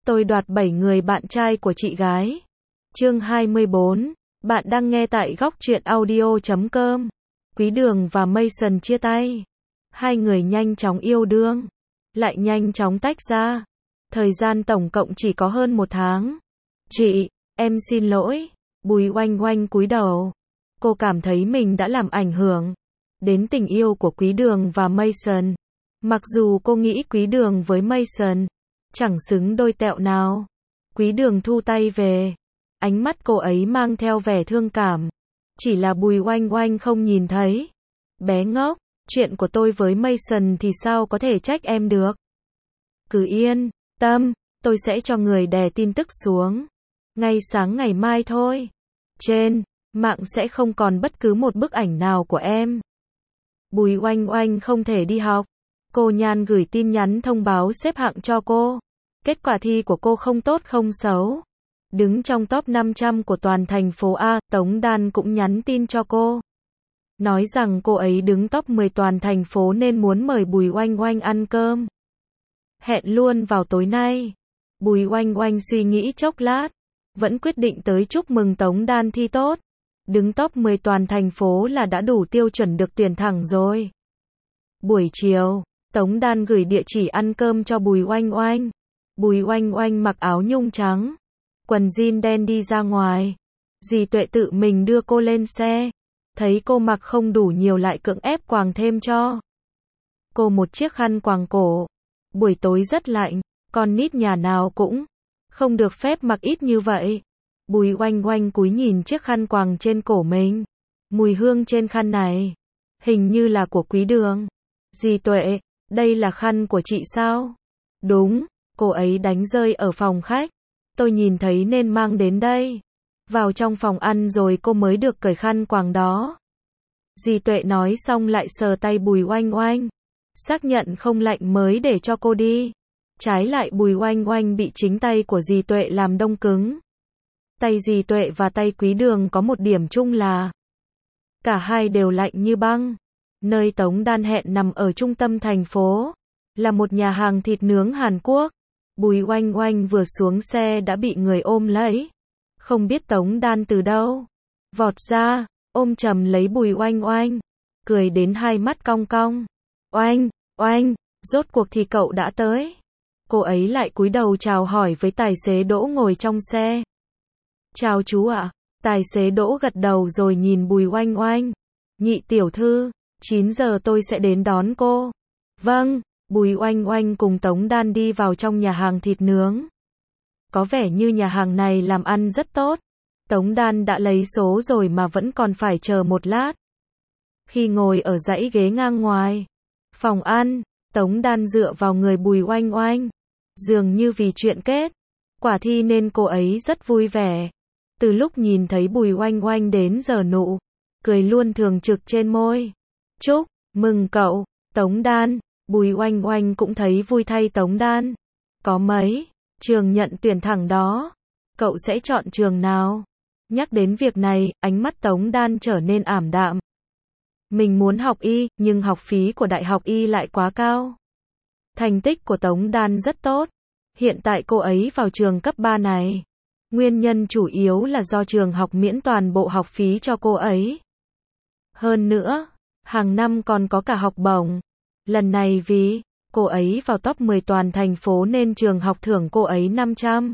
Tôi đoạt 7 người bạn trai của chị gái. Chương 24. Bạn đang nghe tại góc truyện audio.com. Quý Đường và Mason chia tay. Hai người nhanh chóng yêu đương, lại nhanh chóng tách ra. Thời gian tổng cộng chỉ có hơn 1 tháng. Chị, em xin lỗi. Bùi Oanh Oanh cúi đầu. Cô cảm thấy mình đã làm ảnh hưởng đến tình yêu của Quý Đường và Mason. Mặc dù cô nghĩ Quý Đường với Mason chẳng xứng đôi tẹo nào. Quý Đường thu tay về. Ánh mắt cô ấy mang theo vẻ thương cảm. Chỉ là Bùi Oanh Oanh không nhìn thấy. Bé ngốc, chuyện của tôi với Mason thì sao có thể trách em được. Cứ yên tâm, tôi sẽ cho người đè tin tức xuống. Ngay sáng ngày mai thôi. Trên mạng sẽ không còn bất cứ một bức ảnh nào của em. Bùi Oanh Oanh không thể đi học. Cô Nhan gửi tin nhắn thông báo xếp hạng cho cô. Kết quả thi của cô không tốt không xấu. Đứng trong top 500 của toàn thành phố A, Tống Đan cũng nhắn tin cho cô. Nói rằng cô ấy đứng top 10 toàn thành phố nên muốn mời Bùi Oanh Oanh ăn cơm. Hẹn luôn vào tối nay. Bùi Oanh Oanh suy nghĩ chốc lát, vẫn quyết định tới chúc mừng Tống Đan thi tốt. Đứng top 10 toàn thành phố là đã đủ tiêu chuẩn được tuyển thẳng rồi. Buổi chiều, Tống Đan gửi địa chỉ ăn cơm cho Bùi Oanh Oanh. Bùi Oanh Oanh mặc áo nhung trắng, quần jean đen đi ra ngoài. Dì Tuệ tự mình đưa cô lên xe. Thấy cô mặc không đủ nhiều lại cưỡng ép quàng thêm cho cô một chiếc khăn quàng cổ. Buổi tối rất lạnh, con nít nhà nào cũng không được phép mặc ít như vậy. Bùi Oanh Oanh cúi nhìn chiếc khăn quàng trên cổ mình. Mùi hương trên khăn này hình như là của Quý Đường. Dì Tuệ, đây là khăn của chị sao? Đúng, cô ấy đánh rơi ở phòng khách. Tôi nhìn thấy nên mang đến đây. Vào trong phòng ăn rồi cô mới được cởi khăn quàng đó. Dì Tuệ nói xong lại sờ tay Bùi Oanh Oanh. Xác nhận không lạnh mới để cho cô đi. Trái lại Bùi Oanh Oanh bị chính tay của dì Tuệ làm đông cứng. Tay dì Tuệ và tay Quý Đường có một điểm chung là cả hai đều lạnh như băng. Nơi Tống Đan hẹn nằm ở trung tâm thành phố, là một nhà hàng thịt nướng Hàn Quốc. Bùi Oanh Oanh vừa xuống xe đã bị người ôm lấy. Không biết Tống Đan từ đâu vọt ra, ôm chầm lấy Bùi Oanh Oanh, cười đến hai mắt cong cong. Oanh, Oanh, rốt cuộc thì cậu đã tới. Cô ấy lại cúi đầu chào hỏi với tài xế Đỗ ngồi trong xe. Chào chú ạ. Tài xế Đỗ gật đầu rồi nhìn Bùi Oanh Oanh. Nhị tiểu thư, 9 giờ tôi sẽ đến đón cô. Vâng. Bùi Oanh Oanh cùng Tống Đan đi vào trong nhà hàng thịt nướng. Có vẻ như nhà hàng này làm ăn rất tốt. Tống Đan đã lấy số rồi mà vẫn còn phải chờ một lát. Khi ngồi ở dãy ghế ngang ngoài phòng ăn, Tống Đan dựa vào người Bùi Oanh Oanh. Dường như vì chuyện kết quả thi nên cô ấy rất vui vẻ. Từ lúc nhìn thấy Bùi Oanh Oanh đến giờ nụ cười luôn thường trực trên môi. Chúc mừng cậu, Tống Đan. Bùi Oanh Oanh cũng thấy vui thay Tống Đan. Có mấy trường nhận tuyển thẳng đó, cậu sẽ chọn trường nào? Nhắc đến việc này, ánh mắt Tống Đan trở nên ảm đạm. Mình muốn học y, nhưng học phí của Đại học Y lại quá cao. Thành tích của Tống Đan rất tốt. Hiện tại cô ấy vào trường cấp 3 này. Nguyên nhân chủ yếu là do trường học miễn toàn bộ học phí cho cô ấy. Hơn nữa, hàng năm còn có cả học bổng. Lần này vì cô ấy vào top 10 toàn thành phố nên trường học thưởng cô ấy 500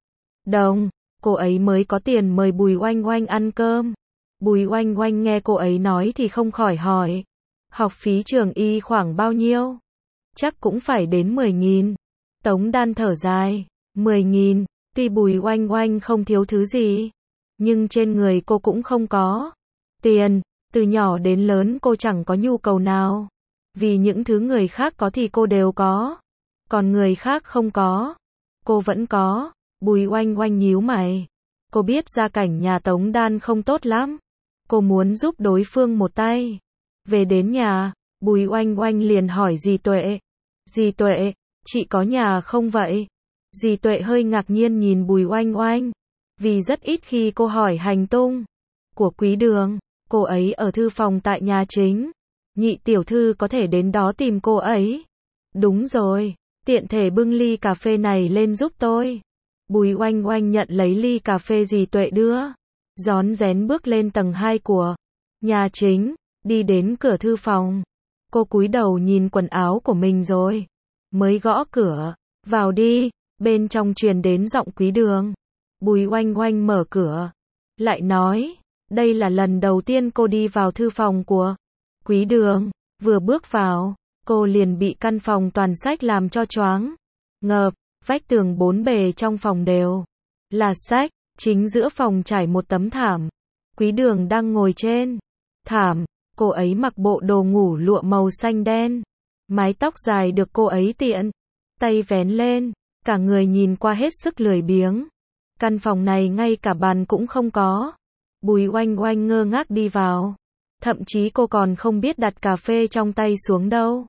đồng. Cô ấy mới có tiền mời Bùi Oanh Oanh ăn cơm. Bùi Oanh Oanh nghe cô ấy nói thì không khỏi hỏi. Học phí trường y khoảng bao nhiêu? Chắc cũng phải đến 10.000. Tống Đan thở dài. 10.000, tuy Bùi Oanh Oanh không thiếu thứ gì, nhưng trên người cô cũng không có tiền. Từ nhỏ đến lớn cô chẳng có nhu cầu nào. Vì những thứ người khác có thì cô đều có. Còn người khác không có, cô vẫn có. Bùi Oanh Oanh nhíu mày. Cô biết gia cảnh nhà Tống Đan không tốt lắm. Cô muốn giúp đối phương một tay. Về đến nhà, Bùi Oanh Oanh liền hỏi dì Tuệ. Dì Tuệ, chị có nhà không vậy? Dì Tuệ hơi ngạc nhiên nhìn Bùi Oanh Oanh. Vì rất ít khi cô hỏi hành tung của Quý Đường. Cô ấy ở thư phòng tại nhà chính. Nhị tiểu thư có thể đến đó tìm cô ấy. Đúng rồi, Tiện thể bưng ly cà phê này lên giúp tôi. Bùi oanh oanh nhận lấy ly cà phê dì Tuệ đưa. Rón rén bước lên tầng 2 của nhà chính, đi đến cửa thư phòng. Cô cúi đầu nhìn quần áo của mình rồi mới gõ cửa. Vào đi, bên trong truyền đến giọng Quý Đường. Bùi oanh oanh mở cửa, lại nói, đây là lần đầu tiên cô đi vào thư phòng của Quý Đường. Vừa bước vào, cô liền bị căn phòng toàn sách làm cho choáng ngợp. Vách tường bốn bề trong phòng đều là sách, chính giữa phòng trải một tấm thảm. Quý Đường đang ngồi trên thảm, cô ấy mặc bộ đồ ngủ lụa màu xanh đen. Mái tóc dài được cô ấy tiện tay vén lên, cả người nhìn qua hết sức lười biếng. Căn phòng này ngay cả bàn cũng không có. Bùi oanh oanh ngơ ngác đi vào. Thậm chí cô còn không biết đặt cà phê trong tay xuống đâu.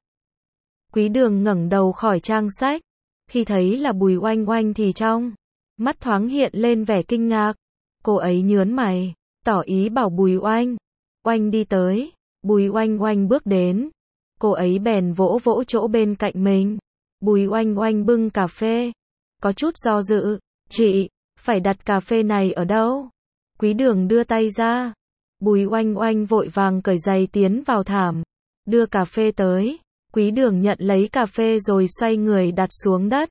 Quý Đường ngẩng đầu khỏi trang sách. Khi thấy là Bùi oanh oanh thì trong mắt thoáng hiện lên vẻ kinh ngạc. Cô ấy nhớn mày, tỏ ý bảo Bùi oanh oanh đi tới. Bùi oanh oanh bước đến. Cô ấy bèn vỗ vỗ chỗ bên cạnh mình. Bùi oanh oanh bưng cà phê, có chút do dự. Chị, phải đặt cà phê này ở đâu? Quý Đường đưa tay ra. Bùi oanh oanh vội vàng cởi giày tiến vào thảm, đưa cà phê tới. Quý Đường nhận lấy cà phê rồi xoay người đặt xuống đất.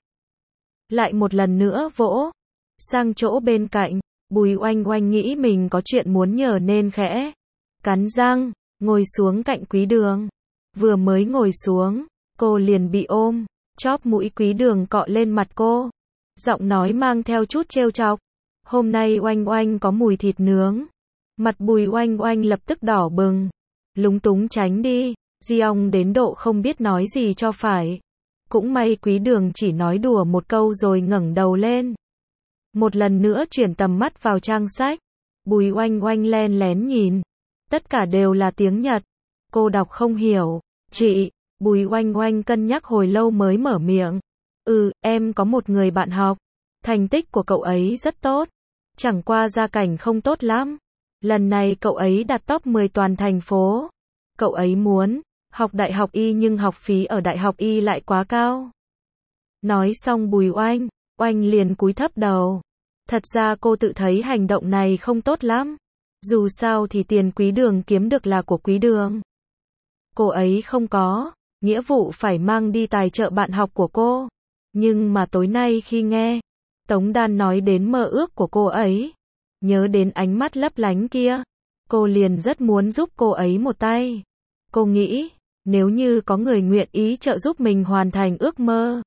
Lại một lần nữa vỗ sang chỗ bên cạnh. Bùi oanh oanh nghĩ mình có chuyện muốn nhờ nên khẽ cắn răng, ngồi xuống cạnh Quý Đường. Vừa mới ngồi xuống, cô liền bị ôm. Chóp mũi Quý Đường cọ lên mặt cô. Giọng nói mang theo chút trêu chọc. Hôm nay oanh oanh có mùi thịt nướng. Mặt Bùi oanh oanh lập tức đỏ bừng. Lúng túng tránh đi. Giong đến độ không biết nói gì cho phải. Cũng may Quý Đường chỉ nói đùa một câu rồi ngẩng đầu lên. Một lần nữa chuyển tầm mắt vào trang sách. Bùi oanh oanh len lén nhìn. Tất cả đều là tiếng Nhật. Cô đọc không hiểu. Chị, Bùi oanh oanh cân nhắc hồi lâu mới mở miệng. Em có một người bạn học. Thành tích của cậu ấy rất tốt. Chẳng qua gia cảnh không tốt lắm. Lần này cậu ấy đạt top 10 toàn thành phố. Cậu ấy muốn học đại học y nhưng học phí ở đại học y lại quá cao. Nói xong Bùi oanh oanh liền cúi thấp đầu. Thật ra cô tự thấy hành động này không tốt lắm. Dù sao thì tiền Quý Đường kiếm được là của Quý Đường. Cô ấy không có nghĩa vụ phải mang đi tài trợ bạn học của cô. Nhưng mà tối nay khi nghe Tống Đan nói đến mơ ước của cô ấy, nhớ đến ánh mắt lấp lánh kia, cô liền rất muốn giúp cô ấy một tay. Cô nghĩ, nếu như có người nguyện ý trợ giúp mình hoàn thành ước mơ,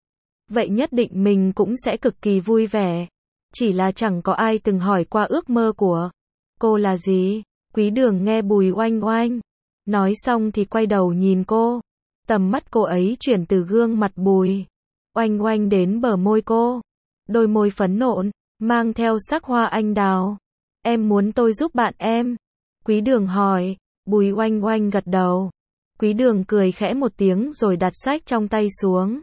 vậy nhất định mình cũng sẽ cực kỳ vui vẻ. Chỉ là chẳng có ai từng hỏi qua ước mơ của cô là gì. Quý Đường nghe Bùi oanh oanh nói xong thì quay đầu nhìn cô. Tầm mắt cô ấy chuyển từ gương mặt Bùi oanh oanh đến bờ môi cô. Đôi môi phấn nộn, mang theo sắc hoa anh đào. Em muốn tôi giúp bạn em? Quý Đường hỏi. Bùi oanh oanh gật đầu. Quý Đường cười khẽ một tiếng rồi đặt sách trong tay xuống.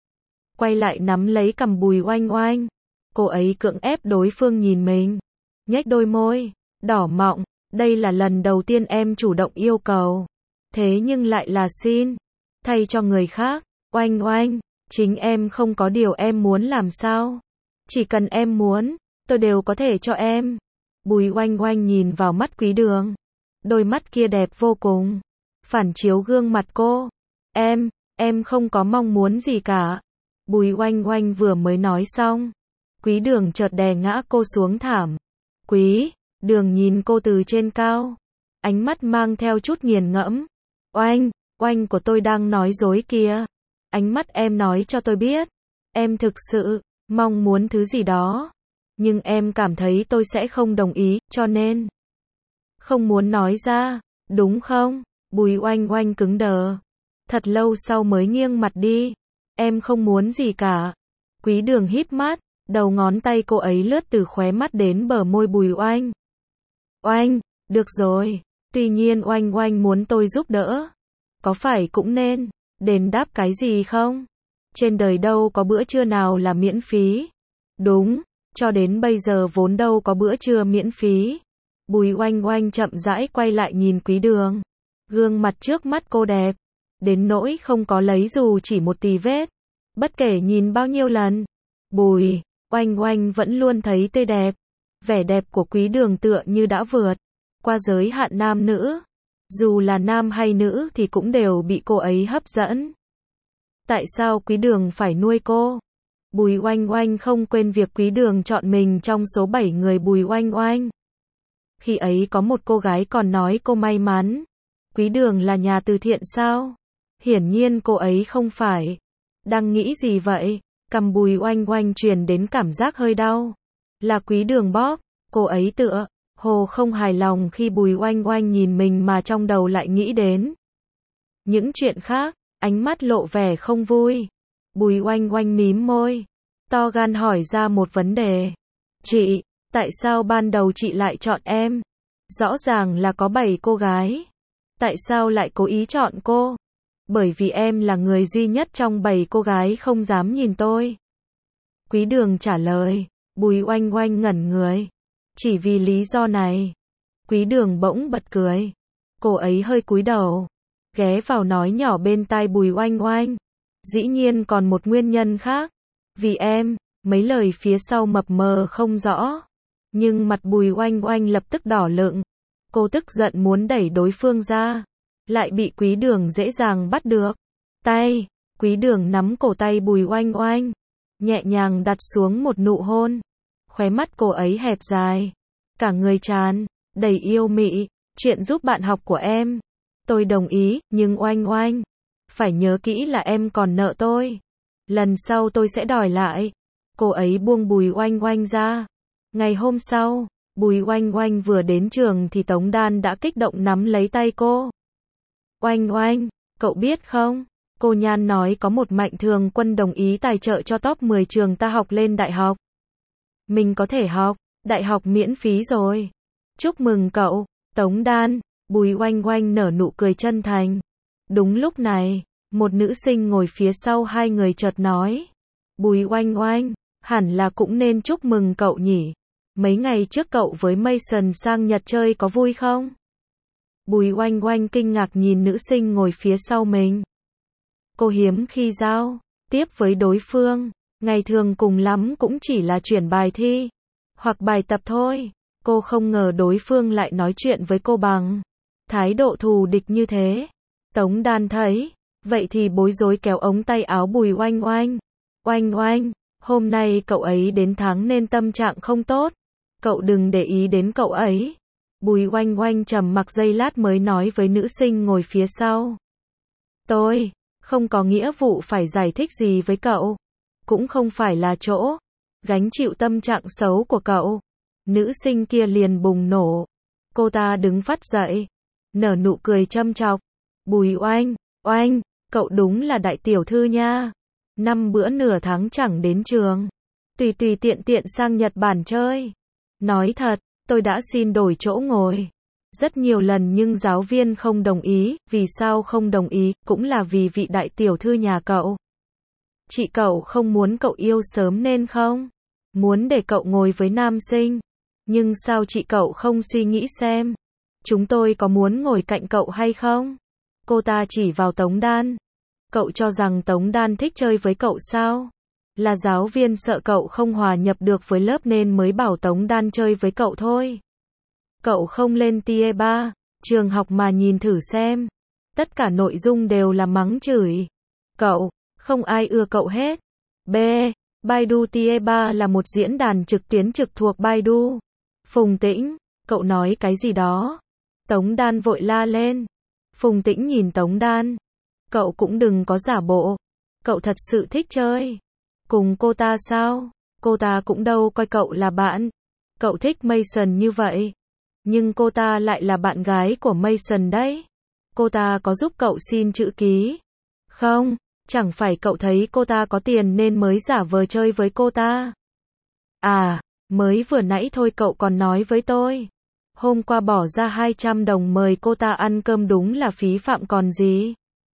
Quay lại nắm lấy cằm Bùi oanh oanh. Cô ấy cưỡng ép đối phương nhìn mình. Nhếch đôi môi đỏ mọng. Đây là lần đầu tiên em chủ động yêu cầu. Thế nhưng lại là xin thay cho người khác. Oanh oanh, chính em không có điều em muốn làm sao? Chỉ cần em muốn, tôi đều có thể cho em. Bùi oanh oanh nhìn vào mắt Quý Đường. Đôi mắt kia đẹp vô cùng. Phản chiếu gương mặt cô. Em không có mong muốn gì cả. Bùi oanh oanh vừa mới nói xong. Quý Đường chợt đè ngã cô xuống thảm. Quý Đường nhìn cô từ trên cao. Ánh mắt mang theo chút nghiền ngẫm. Oanh, oanh của tôi đang nói dối kìa. Ánh mắt em nói cho tôi biết. Em thực sự mong muốn thứ gì đó. Nhưng em cảm thấy tôi sẽ không đồng ý, cho nên không muốn nói ra, đúng không? Bùi oanh oanh cứng đờ. Thật lâu sau mới nghiêng mặt đi. Em không muốn gì cả. Quý Đường híp mắt, đầu ngón tay cô ấy lướt từ khóe mắt đến bờ môi Bùi oanh oanh. Được rồi. Tuy nhiên oanh oanh muốn tôi giúp đỡ. Có phải cũng nên đền đáp cái gì không? Trên đời đâu có bữa trưa nào là miễn phí. Đúng, cho đến bây giờ vốn đâu có bữa trưa miễn phí. Bùi oanh oanh chậm rãi quay lại nhìn Quý Đường. Gương mặt trước mắt cô đẹp đến nỗi không có lấy dù chỉ một tì vết. Bất kể nhìn bao nhiêu lần, Bùi Oanh Oanh vẫn luôn thấy tươi đẹp. Vẻ đẹp của Quý Đường tựa như đã vượt qua giới hạn nam nữ. Dù là nam hay nữ thì cũng đều bị cô ấy hấp dẫn. Tại sao Quý Đường phải nuôi cô? Bùi Oanh Oanh không quên việc Quý Đường chọn mình trong số 7 người Bùi Oanh Oanh. Khi ấy có một cô gái còn nói cô may mắn. Quý Đường là nhà từ thiện sao? Hiển nhiên cô ấy không phải. Đang nghĩ gì vậy? Cằm Bùi Oanh Oanh truyền đến cảm giác hơi đau. Là Quý Đường bóp. Cô ấy tựa hồ không hài lòng khi Bùi Oanh Oanh nhìn mình mà trong đầu lại nghĩ đến những chuyện khác, ánh mắt lộ vẻ không vui. Bùi Oanh Oanh mím môi, to gan hỏi ra một vấn đề. Chị, tại sao ban đầu chị lại chọn em? Rõ ràng là có 7 cô gái. Tại sao lại cố ý chọn cô? Bởi vì em là người duy nhất trong 7 cô gái không dám nhìn tôi. Quý Đường trả lời. Bùi Oanh Oanh ngẩn người. Chỉ vì lý do này. Quý Đường bỗng bật cười. Cô ấy hơi cúi đầu, ghé vào nói nhỏ bên tai Bùi Oanh Oanh. Dĩ nhiên còn một nguyên nhân khác. Vì em, mấy lời phía sau mập mờ không rõ. Nhưng mặt Bùi Oanh Oanh lập tức đỏ lựng. Cô tức giận muốn đẩy đối phương ra. Lại bị Quý Đường dễ dàng bắt được. Tay, Quý Đường nắm cổ tay Bùi Oanh Oanh. Nhẹ nhàng đặt xuống một nụ hôn. Khóe mắt cô ấy hẹp dài. Cả người tràn đầy yêu mị. Chuyện giúp bạn học của em. Tôi đồng ý, nhưng Oanh Oanh. Phải nhớ kỹ là em còn nợ tôi. Lần sau tôi sẽ đòi lại. Cô ấy buông Bùi Oanh Oanh ra. Ngày hôm sau, Bùi Oanh Oanh vừa đến trường thì Tống Đan đã kích động nắm lấy tay cô. Oanh Oanh, cậu biết không? Cô Nhan nói có một mạnh thường quân đồng ý tài trợ cho top 10 trường ta học lên đại học. Mình có thể học đại học miễn phí rồi. Chúc mừng cậu, Tống Đan. Bùi Oanh Oanh nở nụ cười chân thành. Đúng lúc này, một nữ sinh ngồi phía sau hai người chợt nói. Bùi Oanh Oanh, hẳn là cũng nên chúc mừng cậu nhỉ. Mấy ngày trước cậu với Mason sang Nhật chơi có vui không? Bùi Oanh Oanh kinh ngạc nhìn nữ sinh ngồi phía sau mình. Cô hiếm khi giao tiếp với đối phương. Ngày thường cùng lắm cũng chỉ là chuyển bài thi hoặc bài tập thôi. Cô không ngờ đối phương lại nói chuyện với cô bằng thái độ thù địch như thế. Tống Đan thấy vậy thì bối rối kéo ống tay áo Bùi Oanh Oanh. Oanh Oanh, hôm nay cậu ấy đến tháng nên tâm trạng không tốt. Cậu đừng để ý đến cậu ấy. Bùi Oanh Oanh trầm mặc giây lát mới nói với nữ sinh ngồi phía sau. Tôi không có nghĩa vụ phải giải thích gì với cậu. Cũng không phải là chỗ gánh chịu tâm trạng xấu của cậu. Nữ sinh kia liền bùng nổ. Cô ta đứng phắt dậy, nở nụ cười châm chọc. Bùi Oanh Oanh, cậu đúng là đại tiểu thư nha. 5 bữa nửa tháng chẳng đến trường. Tùy tùy tiện tiện sang Nhật Bản chơi. Nói thật, tôi đã xin đổi chỗ ngồi rất nhiều lần nhưng giáo viên không đồng ý. Vì sao không đồng ý? Cũng là vì vị đại tiểu thư nhà cậu. Chị cậu không muốn cậu yêu sớm nên không muốn để cậu ngồi với nam sinh. Nhưng sao chị cậu không suy nghĩ xem chúng tôi có muốn ngồi cạnh cậu hay không? Cô ta chỉ vào Tống Đan. Cậu cho rằng Tống Đan thích chơi với cậu sao? Là giáo viên sợ cậu không hòa nhập được với lớp nên mới bảo Tống Đan chơi với cậu thôi. Cậu không lên tier 3 trường học mà nhìn thử xem. Tất cả nội dung đều là mắng chửi cậu. Không ai ưa cậu hết. B. Baidu Tier 3 là một diễn đàn trực tuyến trực thuộc Baidu. Phùng Tĩnh, cậu nói cái gì đó? Tống Đan vội la lên. Phùng Tĩnh nhìn Tống Đan. Cậu cũng đừng có giả bộ. Cậu thật sự thích chơi cùng cô ta sao? Cô ta cũng đâu coi cậu là bạn. Cậu thích Mason như vậy. Nhưng cô ta lại là bạn gái của Mason đấy. Cô ta có giúp cậu xin chữ ký không? Chẳng phải cậu thấy cô ta có tiền nên mới giả vờ chơi với cô ta? À, mới vừa nãy thôi cậu còn nói với tôi. Hôm qua bỏ ra 200 đồng mời cô ta ăn cơm đúng là phí phạm còn gì.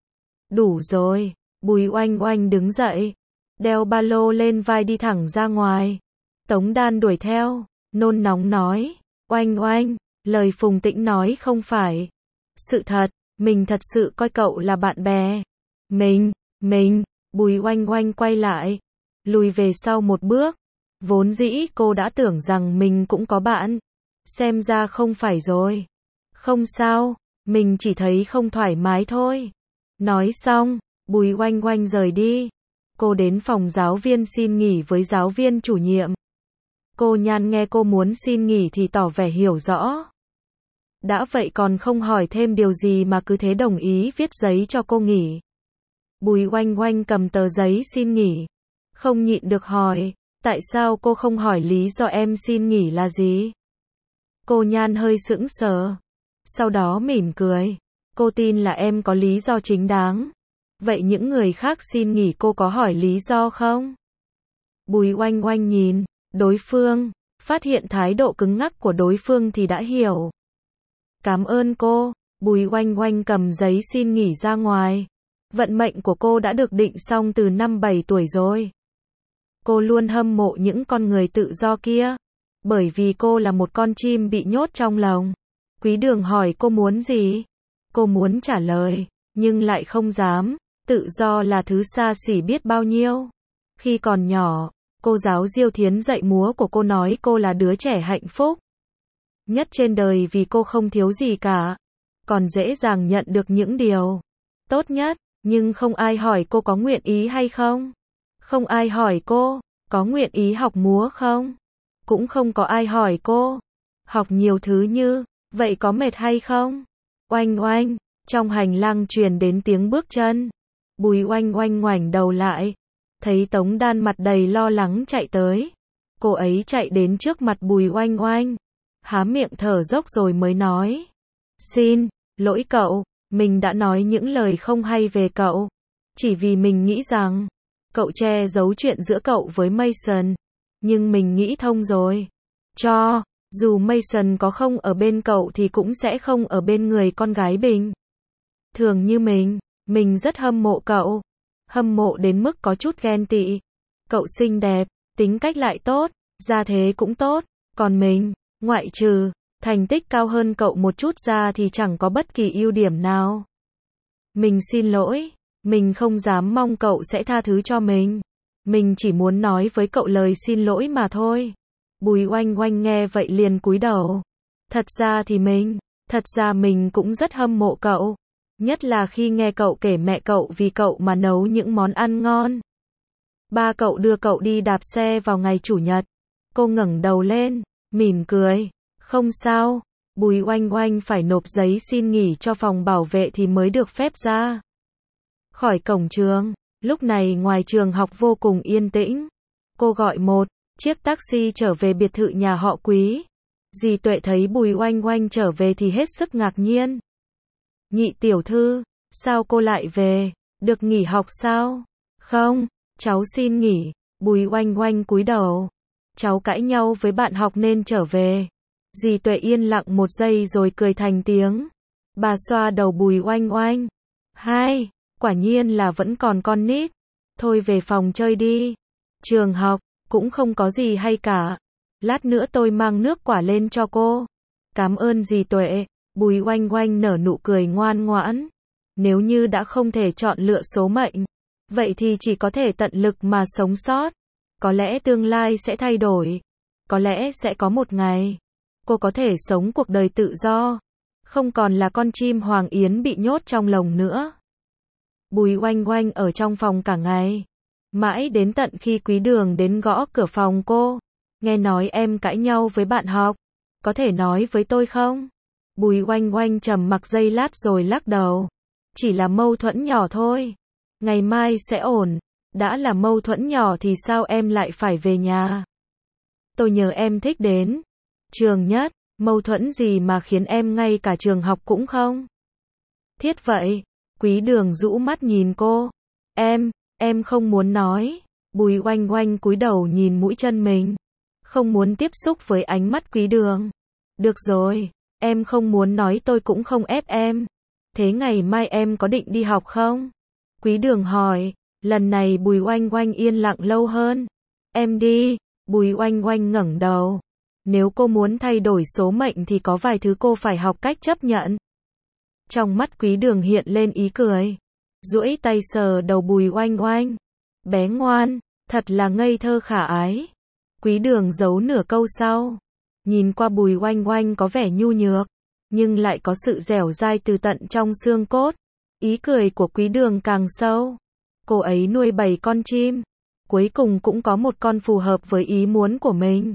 Đủ rồi. Bùi Oanh Oanh đứng dậy, đeo ba lô lên vai đi thẳng ra ngoài. Tống Đan đuổi theo, nôn nóng nói. Oanh Oanh, lời Phùng Tĩnh nói không phải sự thật. Mình thật sự coi cậu là bạn bè. Mình Bùi Oanh Oanh quay lại, lùi về sau một bước. Vốn dĩ cô đã tưởng rằng mình cũng có bạn. Xem ra không phải rồi. Không sao, mình chỉ thấy không thoải mái thôi. Nói xong, Bùi Oanh Oanh rời đi. Cô đến phòng giáo viên xin nghỉ với giáo viên chủ nhiệm. Cô Nhan nghe cô muốn xin nghỉ thì tỏ vẻ hiểu rõ. Đã vậy còn không hỏi thêm điều gì mà cứ thế đồng ý viết giấy cho cô nghỉ. Bùi Oanh Oanh cầm tờ giấy xin nghỉ. Không nhịn được hỏi, tại sao cô không hỏi lý do em xin nghỉ là gì? Cô Nhan hơi sững sờ. Sau đó mỉm cười. Cô tin là em có lý do chính đáng. Vậy những người khác xin nghỉ cô có hỏi lý do không? Bùi Oanh Oanh nhìn đối phương, phát hiện thái độ cứng ngắc của đối phương thì đã hiểu. Cảm ơn cô. Bùi Oanh Oanh cầm giấy xin nghỉ ra ngoài. Vận mệnh của cô đã được định xong từ năm 7 tuổi rồi. Cô luôn hâm mộ những con người tự do kia. Bởi vì cô là một con chim bị nhốt trong lồng. Quý Đường hỏi cô muốn gì? Cô muốn trả lời, nhưng lại không dám. Tự do là thứ xa xỉ biết bao nhiêu. Khi còn nhỏ, cô giáo Diêu Thiến dạy múa của cô nói cô là đứa trẻ hạnh phúc nhất trên đời vì cô không thiếu gì cả. Còn dễ dàng nhận được những điều tốt nhất. Nhưng không ai hỏi cô có nguyện ý hay không. Không ai hỏi cô, có nguyện ý học múa không? Cũng không có ai hỏi cô, học nhiều thứ như, vậy có mệt hay không? Oanh oanh, trong hành lang truyền đến tiếng bước chân. Bùi Oanh Oanh ngoảnh đầu lại, thấy Tống Đan mặt đầy lo lắng chạy tới. Cô ấy chạy đến trước mặt Bùi Oanh Oanh, há miệng thở dốc rồi mới nói. Xin lỗi cậu, mình đã nói những lời không hay về cậu. Chỉ vì mình nghĩ rằng, cậu che giấu chuyện giữa cậu với Mason. Nhưng mình nghĩ thông rồi. Dù Mason có không ở bên cậu thì cũng sẽ không ở bên người con gái bình thường như mình rất hâm mộ cậu. Hâm mộ đến mức có chút ghen tị. Cậu xinh đẹp, tính cách lại tốt, gia thế cũng tốt. Còn mình, ngoại trừ thành tích cao hơn cậu một chút ra thì chẳng có bất kỳ ưu điểm nào. Mình xin lỗi, mình không dám mong cậu sẽ tha thứ cho mình. Mình chỉ muốn nói với cậu lời xin lỗi mà thôi. Bùi Oanh Oanh nghe vậy liền cúi đầu. Thật ra mình cũng rất hâm mộ cậu. Nhất là khi nghe cậu kể mẹ cậu vì cậu mà nấu những món ăn ngon. Ba cậu đưa cậu đi đạp xe vào ngày chủ nhật. Cô ngẩng đầu lên, mỉm cười. Không sao, Bùi Oanh Oanh phải nộp giấy xin nghỉ cho phòng bảo vệ thì mới được phép ra khỏi cổng trường. Lúc này ngoài trường học vô cùng yên tĩnh. Cô gọi một chiếc taxi trở về biệt thự nhà họ Quý. Dì Tuệ thấy Bùi Oanh Oanh trở về thì hết sức ngạc nhiên. Nhị tiểu thư, sao cô lại về? Được nghỉ học sao? Không, cháu xin nghỉ. Bùi Oanh Oanh cúi đầu. Cháu cãi nhau với bạn học nên trở về. Dì Tuệ yên lặng một giây rồi cười thành tiếng. Bà xoa đầu Bùi Oanh Oanh. Hai, quả nhiên là vẫn còn con nít. Thôi về phòng chơi đi. Trường học cũng không có gì hay cả. Lát nữa tôi mang nước quả lên cho cô. Cảm ơn dì Tuệ. Bùi Oanh Oanh nở nụ cười ngoan ngoãn. Nếu như đã không thể chọn lựa số mệnh, vậy thì chỉ có thể tận lực mà sống sót. Có lẽ tương lai sẽ thay đổi. Có lẽ sẽ có một ngày, cô có thể sống cuộc đời tự do. Không còn là con chim Hoàng Yến bị nhốt trong lồng nữa. Bùi Oanh Oanh ở trong phòng cả ngày. Mãi đến tận khi Quý Đường đến gõ cửa phòng cô. Nghe nói em cãi nhau với bạn học. Có thể nói với tôi không? Bùi Oanh Oanh trầm mặc giây lát rồi lắc đầu. Chỉ là mâu thuẫn nhỏ thôi. Ngày mai sẽ ổn. Đã là mâu thuẫn nhỏ thì sao em lại phải về nhà? Tôi nhờ em thích đến trường nhất. Mâu thuẫn gì mà khiến em ngay cả trường học cũng không thiết vậy? Quý Đường rũ mắt nhìn cô. Em không muốn nói. Bùi Oanh Oanh cúi đầu nhìn mũi chân mình. Không muốn tiếp xúc với ánh mắt Quý Đường. Được rồi, em không muốn nói tôi cũng không ép em. Thế ngày mai em có định đi học không? Quý Đường hỏi. Lần này Bùi Oanh Oanh yên lặng lâu hơn. Em đi. Bùi Oanh Oanh ngẩng đầu. Nếu cô muốn thay đổi số mệnh thì có vài thứ cô phải học cách chấp nhận. Trong mắt Quý Đường hiện lên ý cười. Duỗi tay sờ đầu Bùi Oanh Oanh. bé ngoan, thật là ngây thơ khả ái. Quý Đường giấu nửa câu sau. Nhìn qua Bùi Oanh Oanh có vẻ nhu nhược, nhưng lại có sự dẻo dai từ tận trong xương cốt. Ý cười của Quý Đường càng sâu. Cô ấy nuôi 7 con chim, cuối cùng cũng có một con phù hợp với ý muốn của mình.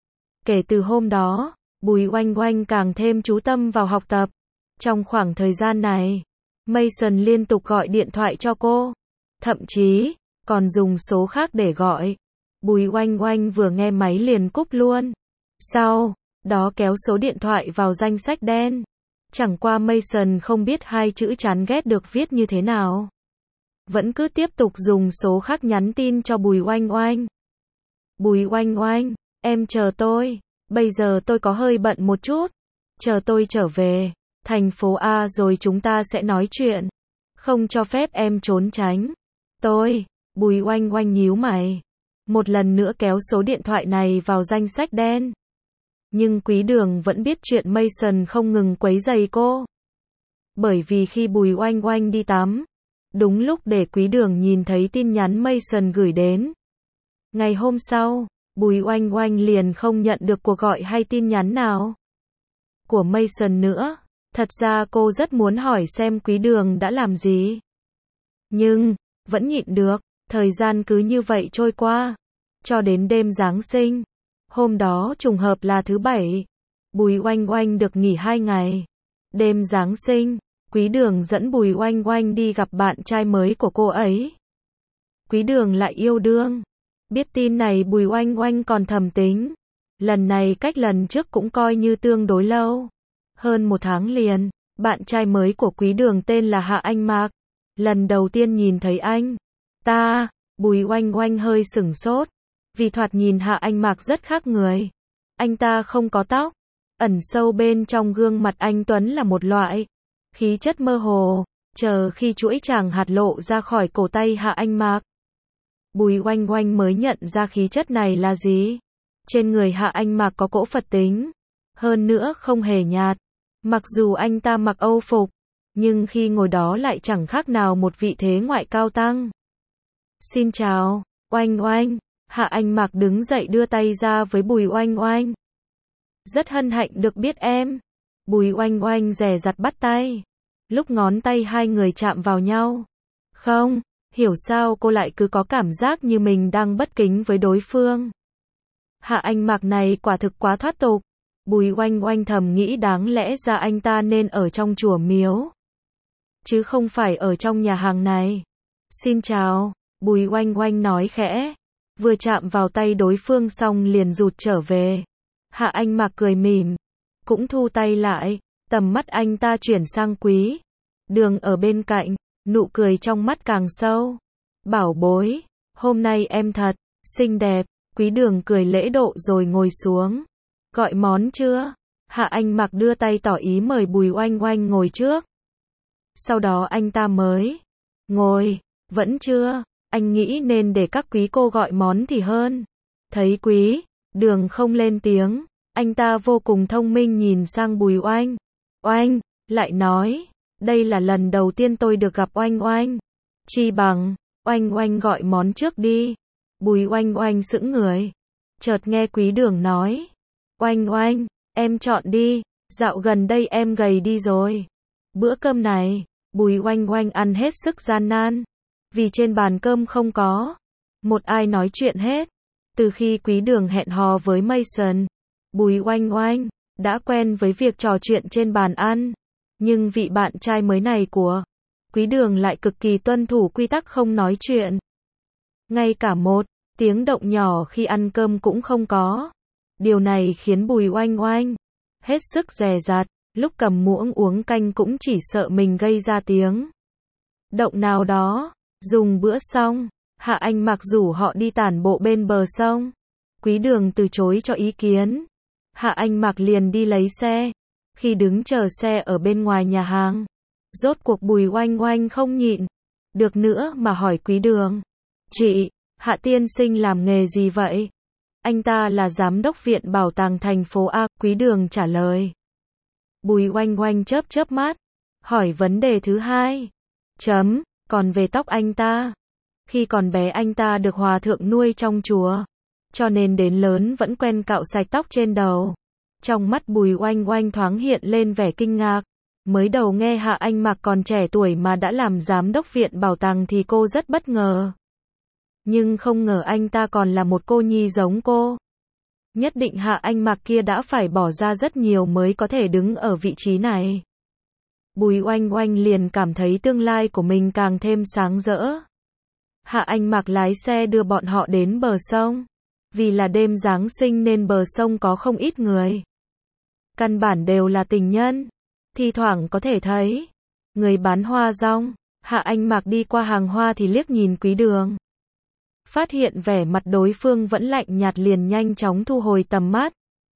Kể từ hôm đó, Bùi Oanh Oanh càng thêm chú tâm vào học tập. Trong khoảng thời gian này, Mason liên tục gọi điện thoại cho cô, thậm chí còn dùng số khác để gọi. Bùi Oanh Oanh vừa nghe máy liền cúp luôn. Sau đó kéo số điện thoại vào danh sách đen. Chẳng qua Mason không biết hai chữ chán ghét được viết như thế nào. Vẫn cứ tiếp tục dùng số khác nhắn tin cho Bùi Oanh Oanh. Bùi Oanh Oanh, em chờ tôi. Bây giờ tôi có hơi bận một chút. Chờ tôi trở về thành phố A rồi chúng ta sẽ nói chuyện. Không cho phép em trốn tránh. Tôi, Bùi Oanh Oanh nhíu mày. Một lần nữa kéo số điện thoại này vào danh sách đen. Nhưng Quý Đường vẫn biết chuyện Mason không ngừng quấy rầy cô. Bởi vì khi Bùi Oanh Oanh đi tắm, đúng lúc để Quý Đường nhìn thấy tin nhắn Mason gửi đến. Ngày hôm sau, Bùi Oanh Oanh liền không nhận được cuộc gọi hay tin nhắn nào của Mason nữa. Thật ra cô rất muốn hỏi xem Quý Đường đã làm gì. Nhưng, vẫn nhịn được, thời gian cứ như vậy trôi qua. Cho đến đêm Giáng sinh. Hôm đó trùng hợp là thứ Bảy. Bùi Oanh Oanh được nghỉ 2 ngày. Đêm Giáng sinh, Quý Đường dẫn Bùi Oanh Oanh đi gặp bạn trai mới của cô ấy. Quý Đường lại yêu đương. Biết tin này Bùi Oanh Oanh còn thầm tính. Lần này cách lần trước cũng coi như tương đối lâu. Hơn 1 tháng liền, bạn trai mới của Quý Đường tên là Hạ Anh Mạc. Lần đầu tiên nhìn thấy anh ta, Bùi Oanh Oanh hơi sửng sốt. Vì thoạt nhìn Hạ Anh Mạc rất khác người. Anh ta không có tóc. Ẩn sâu bên trong gương mặt anh Tuấn là một loại khí chất mơ hồ. Chờ khi chuỗi chàng hạt lộ ra khỏi cổ tay Hạ Anh Mạc, Bùi Oanh Oanh mới nhận ra khí chất này là gì. Trên người Hạ Anh Mạc có cỗ Phật tính. Hơn nữa không hề nhạt. Mặc dù anh ta mặc Âu phục, nhưng khi ngồi đó lại chẳng khác nào một vị thế ngoại cao tăng. Xin chào, Oanh Oanh. Hạ Anh Mạc đứng dậy đưa tay ra với Bùi Oanh Oanh. Rất hân hạnh được biết em. Bùi Oanh Oanh dè dặt bắt tay. Lúc ngón tay hai người chạm vào nhau. Không, hiểu sao cô lại cứ có cảm giác như mình đang bất kính với đối phương. Hạ Anh Mạc này quả thực quá thoát tục. Bùi Oanh Oanh thầm nghĩ đáng lẽ ra anh ta nên ở trong chùa miếu, chứ không phải ở trong nhà hàng này. Xin chào, Bùi Oanh Oanh nói khẽ. Vừa chạm vào tay đối phương xong liền rụt trở về. Hạ Anh Mạc cười mỉm, cũng thu tay lại. Tầm mắt anh ta chuyển sang Quý Đường ở bên cạnh, nụ cười trong mắt càng sâu. Bảo bối, hôm nay em thật xinh đẹp. Quý Đường cười lễ độ rồi ngồi xuống. Gọi món chưa? Hạ Anh Mạc đưa tay tỏ ý mời Bùi Oanh Oanh ngồi trước. Sau đó anh ta mới ngồi. Vẫn chưa, anh nghĩ nên để các quý cô gọi món thì hơn. Thấy Quý Đường không lên tiếng, anh ta vô cùng thông minh nhìn sang Bùi Oanh Oanh, lại nói, đây là lần đầu tiên tôi được gặp Oanh Oanh. Chi bằng, Oanh Oanh gọi món trước đi. Bùi Oanh Oanh sững người. Chợt nghe Quý Đường nói, Oanh Oanh, em chọn đi, dạo gần đây em gầy đi rồi. Bữa cơm này, Bùi Oanh Oanh ăn hết sức gian nan. Vì trên bàn cơm không có một ai nói chuyện hết. Từ khi Quý Đường hẹn hò với Mason, Bùi Oanh Oanh đã quen với việc trò chuyện trên bàn ăn. Nhưng vị bạn trai mới này của Quý Đường lại cực kỳ tuân thủ quy tắc không nói chuyện. Ngay cả một tiếng động nhỏ khi ăn cơm cũng không có. Điều này khiến Bùi Oanh Oanh hết sức dè dặt, lúc cầm muỗng uống canh cũng chỉ sợ mình gây ra tiếng động nào đó. Dùng bữa xong, Hạ Anh Mạc rủ họ đi tản bộ bên bờ sông. Quý Đường từ chối cho ý kiến. Hạ Anh Mạc liền đi lấy xe. Khi đứng chờ xe ở bên ngoài nhà hàng, rốt cuộc Bùi Oanh Oanh không nhịn được nữa mà hỏi Quý Đường. Chị, Hạ tiên sinh làm nghề gì vậy? Anh ta là giám đốc viện bảo tàng thành phố A. Quý Đường trả lời. Bùi Oanh Oanh chớp chớp mắt, hỏi vấn đề thứ hai. Còn về tóc anh ta, Khi còn bé anh ta được hòa thượng nuôi trong chùa, cho nên đến lớn vẫn quen cạo sạch tóc trên đầu. Trong mắt Bùi Oanh Oanh thoáng hiện lên vẻ kinh ngạc. Mới đầu nghe Hạ Anh Mạc còn trẻ tuổi mà đã làm giám đốc viện bảo tàng thì cô rất bất ngờ. Nhưng không ngờ anh ta còn là một cô nhi giống cô. Nhất định Hạ Anh Mạc kia đã phải bỏ ra rất nhiều mới có thể đứng ở vị trí này. Bùi Oanh Oanh liền cảm thấy tương lai của mình càng thêm sáng rỡ. Hạ Anh Mạc lái xe đưa bọn họ đến bờ sông. Vì là đêm Giáng sinh nên bờ sông có không ít người. Căn bản đều là tình nhân. Thi thoảng có thể thấy người bán hoa rong. Hạ Anh Mạc đi qua hàng hoa thì liếc nhìn Quý Đường. Phát hiện vẻ mặt đối phương vẫn lạnh nhạt liền nhanh chóng thu hồi tầm mắt.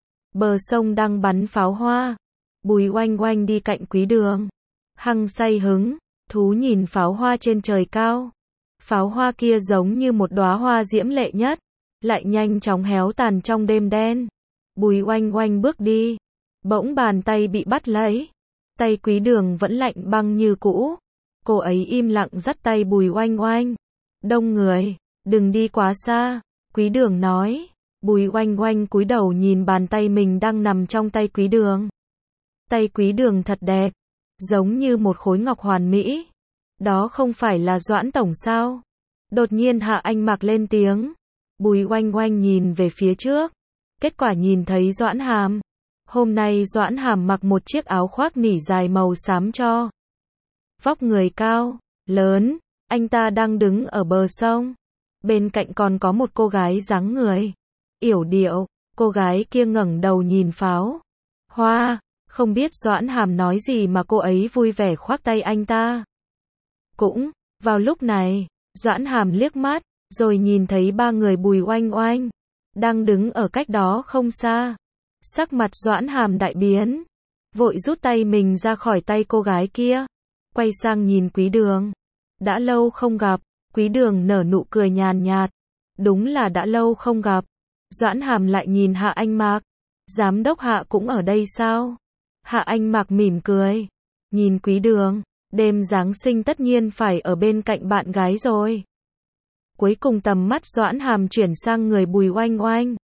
Bờ sông đang bắn pháo hoa. Bùi Oanh Oanh đi cạnh Quý Đường. Hăng say hứng, thú nhìn pháo hoa trên trời cao. Pháo hoa kia giống như một đóa hoa diễm lệ nhất, lại nhanh chóng héo tàn trong đêm đen. Bùi Oanh Oanh bước đi, bỗng bàn tay bị bắt lấy. Tay Quý Đường vẫn lạnh băng như cũ. Cô ấy im lặng dắt tay Bùi Oanh Oanh. Đông người, đừng đi quá xa, Quý Đường nói. Bùi Oanh Oanh cúi đầu nhìn bàn tay mình đang nằm trong tay Quý Đường. Tay Quý Đường thật đẹp, giống như một khối ngọc hoàn mỹ. Đó không phải là Doãn tổng sao? Đột nhiên Hạ Anh Mạc lên tiếng. Bùi Oanh Oanh nhìn về phía trước. Kết quả nhìn thấy Doãn Hàm. Hôm nay Doãn Hàm mặc một chiếc áo khoác nỉ dài màu xám cho. Vóc người cao, lớn, anh ta đang đứng ở bờ sông. Bên cạnh còn có một cô gái dáng người yểu điệu. Cô gái kia ngẩng đầu nhìn pháo hoa. Không biết Doãn Hàm nói gì mà cô ấy vui vẻ khoác tay anh ta. Cũng, vào lúc này, Doãn Hàm liếc mắt, rồi nhìn thấy ba người Bùi Oanh Oanh, đang đứng ở cách đó không xa. Sắc mặt Doãn Hàm đại biến, vội rút tay mình ra khỏi tay cô gái kia, quay sang nhìn Quý Đường. Đã lâu không gặp, Quý Đường nở nụ cười nhàn nhạt. Đúng là đã lâu không gặp. Doãn Hàm lại nhìn Hạ Anh Mạc. Giám đốc Hạ cũng ở đây sao? Hạ Anh Mạc mỉm cười, nhìn Quý Đường. Đêm Giáng sinh tất nhiên phải ở bên cạnh bạn gái rồi. Cuối cùng tầm mắt Doãn Hàm chuyển sang người Bùi Oanh Oanh.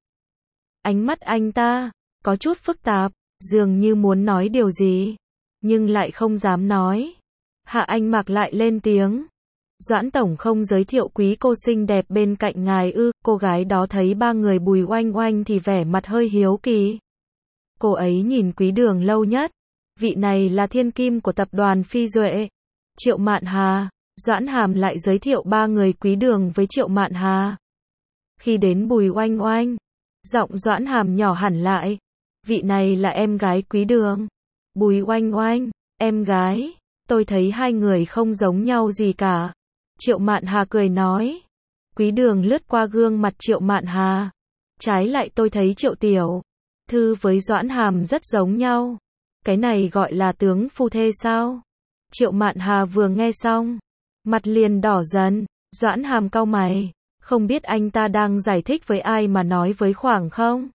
Ánh mắt anh ta có chút phức tạp, dường như muốn nói điều gì, nhưng lại không dám nói. Hạ Anh Mạc lại lên tiếng. Doãn tổng không giới thiệu quý cô xinh đẹp bên cạnh ngài ư? Cô gái đó thấy ba người Bùi Oanh Oanh thì vẻ mặt hơi hiếu kỳ. Cô ấy nhìn Quý Đường lâu nhất. Vị này là thiên kim của tập đoàn Phi Duệ, Triệu Mạn Hà. Doãn Hàm lại giới thiệu ba người Quý Đường với Triệu Mạn Hà. Khi đến Bùi Oanh Oanh, giọng Doãn Hàm nhỏ hẳn lại. Vị này là em gái Quý Đường. Bùi Oanh Oanh, em gái, tôi thấy hai người không giống nhau gì cả. Triệu Mạn Hà cười nói. Quý Đường lướt qua gương mặt Triệu Mạn Hà. Trái lại tôi thấy Triệu Tiểu Thư với Doãn Hàm rất giống nhau. Cái này gọi là tướng phu thê sao? Triệu Mạn Hà vừa nghe xong, mặt liền đỏ dần. Doãn Hàm cau mày, không biết anh ta đang giải thích với ai mà nói với khoảng không?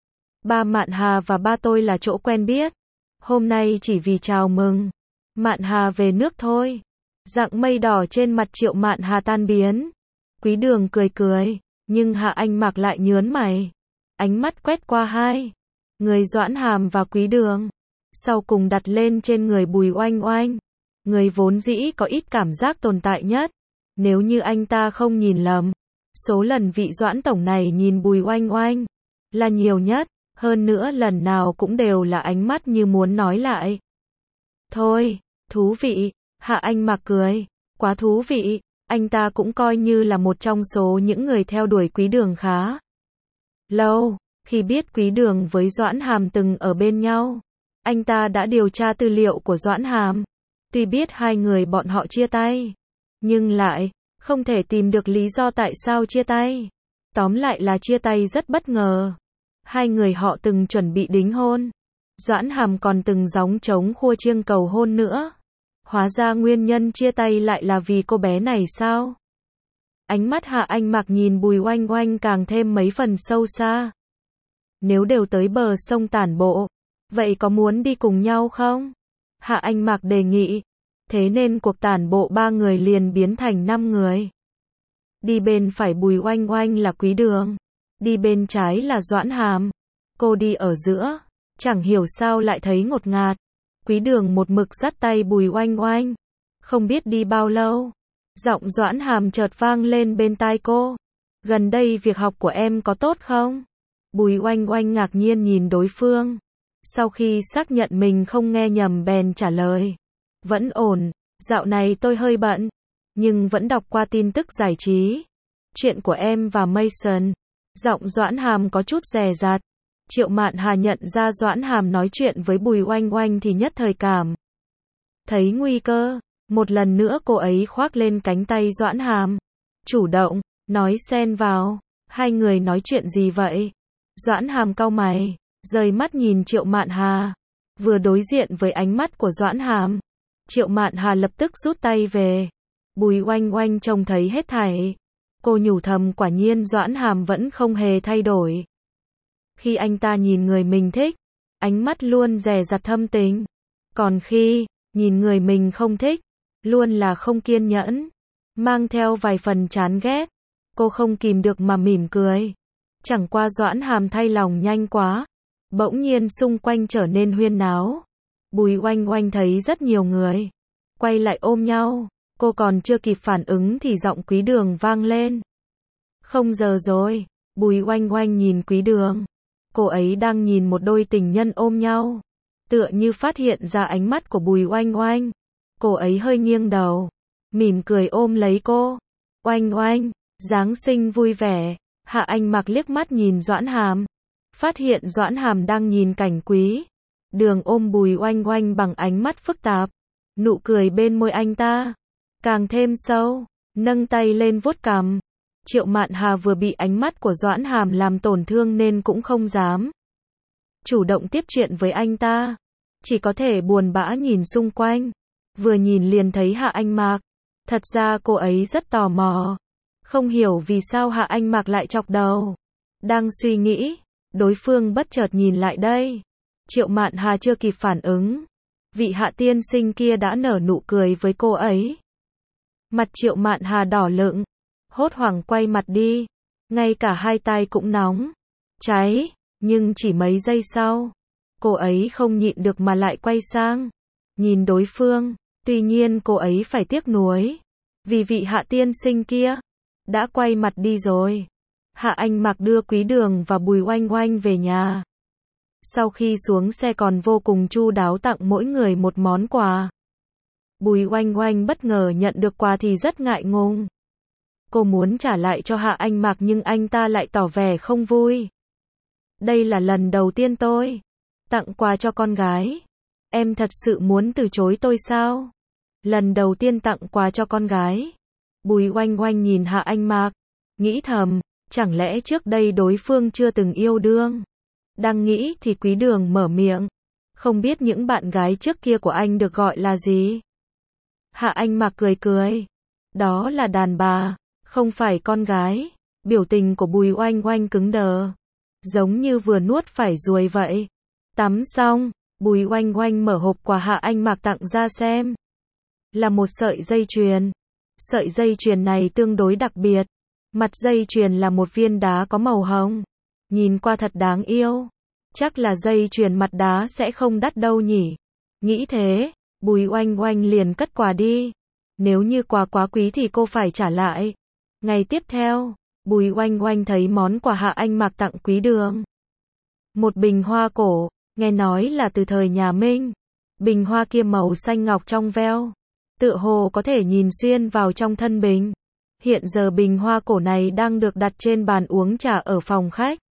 Ba Mạn Hà và ba tôi là chỗ quen biết. Hôm nay chỉ vì chào mừng Mạn Hà về nước thôi. Dạng mây đỏ trên mặt Triệu Mạn Hà tan biến. Quý Đường cười cười, nhưng Hạ Anh Mạc lại nhớn mày. Ánh mắt quét qua hai người Doãn Hàm và Quý Đường, sau cùng đặt lên trên người Bùi Oanh Oanh. Người vốn dĩ có ít cảm giác tồn tại nhất. Nếu như anh ta không nhìn lầm, số lần vị Doãn tổng này nhìn Bùi Oanh Oanh là nhiều nhất, hơn nữa lần nào cũng đều là ánh mắt như muốn nói lại. Thôi, thú vị. Hạ Anh Mạc cười, quá thú vị. Anh ta cũng coi như là một trong số những người theo đuổi Quý Đường khá lâu. Khi biết Quý Đường với Doãn Hàm từng ở bên nhau, anh ta đã điều tra tư liệu của Doãn Hàm. Tuy biết hai người bọn họ chia tay, nhưng lại không thể tìm được lý do tại sao chia tay. Tóm lại là chia tay rất bất ngờ. Hai người họ từng chuẩn bị đính hôn. Doãn Hàm còn từng gióng trống khua chiêng cầu hôn nữa. Hóa ra nguyên nhân chia tay lại là vì cô bé này sao? Ánh mắt Hạ Anh Mạc nhìn Bùi Oanh Oanh càng thêm mấy phần sâu xa. Nếu đều tới bờ sông tản bộ, vậy có muốn đi cùng nhau không? Hạ Anh Mạc đề nghị. Thế nên cuộc tản bộ ba người liền biến thành 5 người. Đi bên phải Bùi Oanh Oanh là Quý Đường. Đi bên trái là Doãn Hàm. Cô đi ở giữa. Chẳng hiểu sao lại thấy ngột ngạt. Quý Đường một mực dắt tay Bùi Oanh Oanh. Không biết đi bao lâu. Giọng Doãn Hàm chợt vang lên bên tai cô. Gần đây việc học của em có tốt không? Bùi Oanh Oanh ngạc nhiên nhìn đối phương. Sau khi xác nhận mình không nghe nhầm bèn trả lời. Vẫn ổn, dạo này tôi hơi bận. Nhưng vẫn đọc qua tin tức giải trí. Chuyện của em và Mason. Giọng Doãn Hàm có chút dè dặt. Triệu Mạn Hà nhận ra Doãn Hàm nói chuyện với Bùi Oanh Oanh thì nhất thời cảm thấy nguy cơ. Một lần nữa cô ấy khoác lên cánh tay Doãn Hàm. Chủ động, nói xen vào. Hai người nói chuyện gì vậy? Doãn Hàm cau mày, rời mắt nhìn Triệu Mạn Hà. Vừa đối diện với ánh mắt của Doãn Hàm, Triệu Mạn Hà lập tức rút tay về. Bùi Oanh Oanh trông thấy hết thảy. Cô nhủ thầm quả nhiên Doãn Hàm vẫn không hề thay đổi. Khi anh ta nhìn người mình thích, ánh mắt luôn dè dặt thâm tình. Còn khi nhìn người mình không thích, luôn là không kiên nhẫn, mang theo vài phần chán ghét. Cô không kìm được mà mỉm cười. Chẳng qua Doãn Hàm thay lòng nhanh quá. Bỗng nhiên xung quanh trở nên huyên náo. Bùi Oanh Oanh thấy rất nhiều người quay lại ôm nhau. Cô còn chưa kịp phản ứng thì giọng Quý Đường vang lên. Không giờ rồi. Bùi Oanh Oanh nhìn Quý Đường. Cô ấy đang nhìn một đôi tình nhân ôm nhau. Tựa như phát hiện ra ánh mắt của Bùi Oanh Oanh. Cô ấy hơi nghiêng đầu, mỉm cười ôm lấy cô. Oanh Oanh, Giáng sinh vui vẻ. Hạ Anh Mặc liếc mắt nhìn Doãn Hàm. Phát hiện Doãn Hàm đang nhìn cảnh Quý Đường ôm Bùi Oanh Oanh bằng ánh mắt phức tạp. Nụ cười bên môi anh ta càng thêm sâu, nâng tay lên vuốt cằm. Triệu Mạn Hà vừa bị ánh mắt của Doãn Hàm làm tổn thương nên cũng không dám chủ động tiếp chuyện với anh ta. Chỉ có thể buồn bã nhìn xung quanh. Vừa nhìn liền thấy Hạ Anh Mạc. Thật ra cô ấy rất tò mò. Không hiểu vì sao Hạ Anh Mạc lại chọc đầu. Đang suy nghĩ, đối phương bất chợt nhìn lại đây. Triệu Mạn Hà chưa kịp phản ứng. Vị Hạ tiên sinh kia đã nở nụ cười với cô ấy. Mặt Triệu Mạn Hà đỏ lựng. Hốt hoảng quay mặt đi. Ngay cả hai tai cũng nóng cháy. Nhưng chỉ mấy giây sau, cô ấy không nhịn được mà lại quay sang nhìn đối phương. Tuy nhiên cô ấy phải tiếc nuối. Vì vị Hạ tiên sinh kia đã quay mặt đi rồi. Hạ Anh Mặc đưa Quý Đường và Bùi Oanh Oanh về nhà. Sau khi xuống xe còn vô cùng chu đáo tặng mỗi người một món quà. Bùi Oanh Oanh bất ngờ nhận được quà thì rất ngại ngùng. Cô muốn trả lại cho Hạ Anh Mặc nhưng anh ta lại tỏ vẻ không vui. Đây là lần đầu tiên tôi tặng quà cho con gái. Em thật sự muốn từ chối tôi sao? Lần đầu tiên tặng quà cho con gái. Bùi Oanh Oanh nhìn Hạ Anh Mạc, nghĩ thầm, chẳng lẽ trước đây đối phương chưa từng yêu đương? Đang nghĩ thì Quý Đường mở miệng. Không biết những bạn gái trước kia của anh được gọi là gì? Hạ Anh Mạc cười cười. Đó là đàn bà, không phải con gái. Biểu tình của Bùi Oanh Oanh cứng đờ, giống như vừa nuốt phải ruồi vậy. Tắm xong, Bùi Oanh Oanh mở hộp quà Hạ Anh Mạc tặng ra xem. Là một sợi dây chuyền. Sợi dây chuyền này tương đối đặc biệt. Mặt dây chuyền là một viên đá có màu hồng. Nhìn qua thật đáng yêu. Chắc là dây chuyền mặt đá sẽ không đắt đâu nhỉ. Nghĩ thế, Bùi Oanh Oanh liền cất quà đi. Nếu như quà quá quý thì cô phải trả lại. Ngày tiếp theo, Bùi Oanh Oanh thấy món quà Hạ Anh Mạc tặng Quý Đường. Một bình hoa cổ, nghe nói là từ thời nhà Minh. Bình hoa kia màu xanh ngọc trong veo. Tựa hồ có thể nhìn xuyên vào trong thân bình. Hiện giờ bình hoa cổ này đang được đặt trên bàn uống trà ở phòng khách.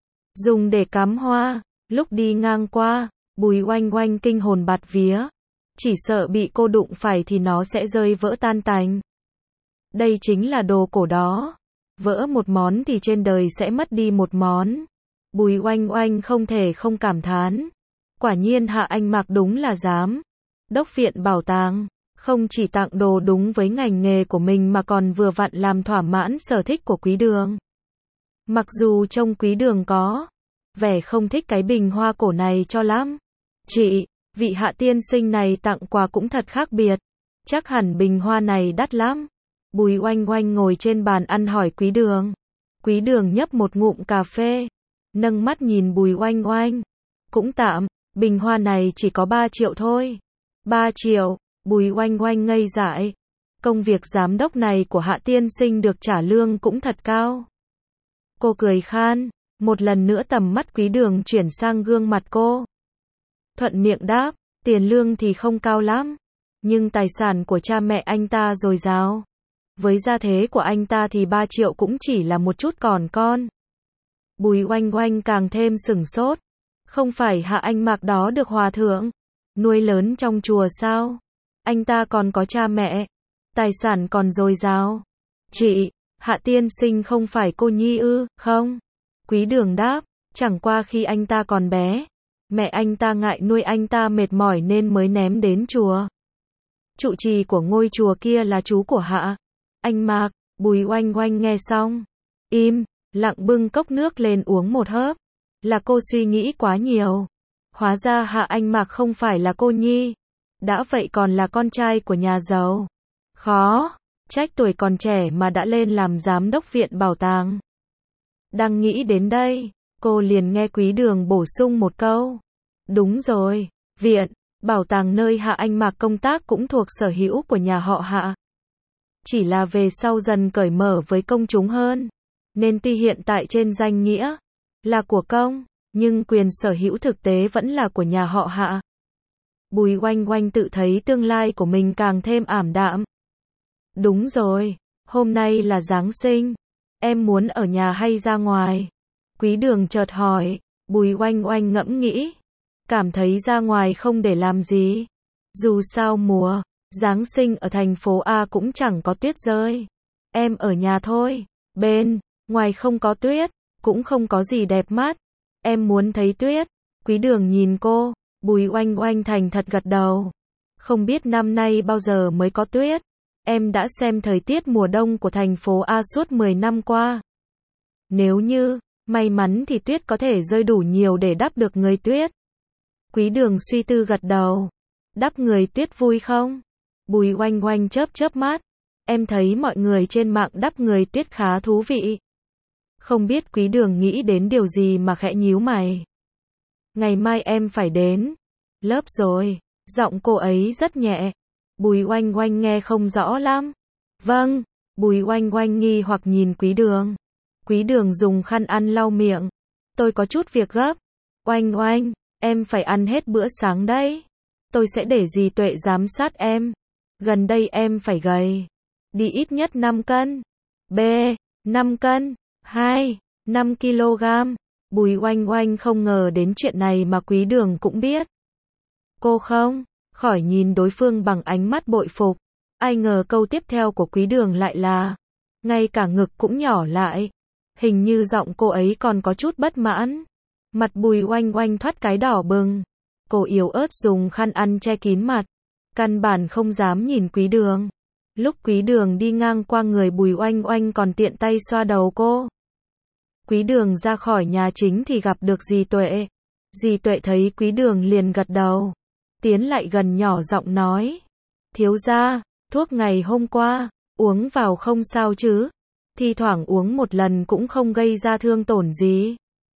Dùng để cắm hoa. Lúc đi ngang qua, Bùi Oanh Oanh kinh hồn bạt vía. Chỉ sợ bị cô đụng phải thì nó sẽ rơi vỡ tan tành. Đây chính là đồ cổ đó. Vỡ một món thì trên đời sẽ mất đi một món. Bùi Oanh Oanh không thể không cảm thán. Quả nhiên Hạ Anh Mạc đúng là giám đốc viện bảo tàng. Không chỉ tặng đồ đúng với ngành nghề của mình mà còn vừa vặn làm thỏa mãn sở thích của Quý Đường. Mặc dù trông Quý Đường có vẻ không thích cái bình hoa cổ này cho lắm. Chị, vị Hạ tiên sinh này tặng quà cũng thật khác biệt. Chắc hẳn bình hoa này đắt lắm. Bùi Oanh Oanh ngồi trên bàn ăn hỏi Quý Đường. Quý Đường nhấp một ngụm cà phê, nâng mắt nhìn Bùi Oanh Oanh. Cũng tạm, bình hoa này chỉ có 3 triệu thôi. 3 triệu, Bùi Oanh Oanh ngây dại. Công việc giám đốc này của Hạ tiên sinh được trả lương cũng thật cao. Cô cười khan, một lần nữa tầm mắt Quý Đường chuyển sang gương mặt cô. Thuận miệng đáp, tiền lương thì không cao lắm, nhưng tài sản của cha mẹ anh ta dồi dào. Với gia thế của anh ta thì 3 triệu cũng chỉ là một chút còn con. Bùi Oanh Oanh càng thêm sửng sốt. Không phải Hạ Anh Mạc đó được hòa thượng nuôi lớn trong chùa sao? Anh ta còn có cha mẹ, tài sản còn dồi dào. Chị, Hạ tiên sinh không phải cô nhi ư? Không. Quý Đường đáp, chẳng qua khi anh ta còn bé, mẹ anh ta ngại nuôi anh ta mệt mỏi nên mới ném đến chùa. Trụ trì của ngôi chùa kia là chú của Hạ Anh Mạc. Bùi Oanh Oanh nghe xong, im lặng bưng cốc nước lên uống một hớp. Là cô suy nghĩ quá nhiều. Hóa ra Hạ Anh Mạc không phải là cô nhi. Đã vậy còn là con trai của nhà giàu. Khó trách tuổi còn trẻ mà đã lên làm giám đốc viện bảo tàng. Đang nghĩ đến đây, cô liền nghe Quý Đường bổ sung một câu. Đúng rồi, viện bảo tàng nơi Hạ Anh Mạc công tác cũng thuộc sở hữu của nhà họ Hạ. Chỉ là về sau dần cởi mở với công chúng hơn, nên tuy hiện tại trên danh nghĩa là của công, nhưng quyền sở hữu thực tế vẫn là của nhà họ Hạ. Bùi Oanh Oanh tự thấy tương lai của mình càng thêm ảm đạm. Đúng rồi, hôm nay là Giáng sinh, em muốn ở nhà hay ra ngoài? Quý Đường chợt hỏi. Bùi Oanh Oanh ngẫm nghĩ, cảm thấy ra ngoài không để làm gì. Dù sao mùa Giáng sinh ở thành phố A cũng chẳng có tuyết rơi. Em ở nhà thôi, bên ngoài không có tuyết, cũng không có gì đẹp mắt. Em muốn thấy tuyết. Quý Đường nhìn cô. Bùi Oanh Oanh thành thật gật đầu. Không biết năm nay bao giờ mới có tuyết. Em đã xem thời tiết mùa đông của thành phố A suốt 10 năm qua. Nếu như may mắn thì tuyết có thể rơi đủ nhiều để đắp được người tuyết. Quý Đường suy tư gật đầu. Đắp người tuyết vui không? Bùi Oanh Oanh chớp chớp mắt. Em thấy mọi người trên mạng đắp người tuyết khá thú vị. Không biết Quý Đường nghĩ đến điều gì mà khẽ nhíu mày. Ngày mai em phải đến lớp rồi. Giọng cô ấy rất nhẹ. Bùi Oanh Oanh nghe không rõ lắm. Vâng. Bùi Oanh Oanh nghi hoặc nhìn Quý Đường. Quý Đường dùng khăn ăn lau miệng. Tôi có chút việc gấp. Oanh Oanh, em phải ăn hết bữa sáng đấy. Tôi sẽ để dì Tuệ giám sát em. Gần đây em phải gầy đi ít nhất 5 cân. B. 5 cân. 2. 5 kg. Bùi Oanh Oanh không ngờ đến chuyện này mà Quý Đường cũng biết. Cô không khỏi nhìn đối phương bằng ánh mắt bội phục. Ai ngờ câu tiếp theo của Quý Đường lại là ngay cả ngực cũng nhỏ lại. Hình như giọng cô ấy còn có chút bất mãn. Mặt Bùi Oanh Oanh thoát cái đỏ bừng. Cô yếu ớt dùng khăn ăn che kín mặt. Căn bản không dám nhìn Quý Đường. Lúc Quý Đường đi ngang qua người Bùi Oanh Oanh còn tiện tay xoa đầu cô. Quý Đường ra khỏi nhà chính thì gặp được dì Tuệ. Dì Tuệ thấy Quý Đường liền gật đầu. Tiến lại gần nhỏ giọng nói. Thiếu gia, thuốc ngày hôm qua, uống vào không sao chứ? Thi thoảng uống một lần cũng không gây ra thương tổn gì.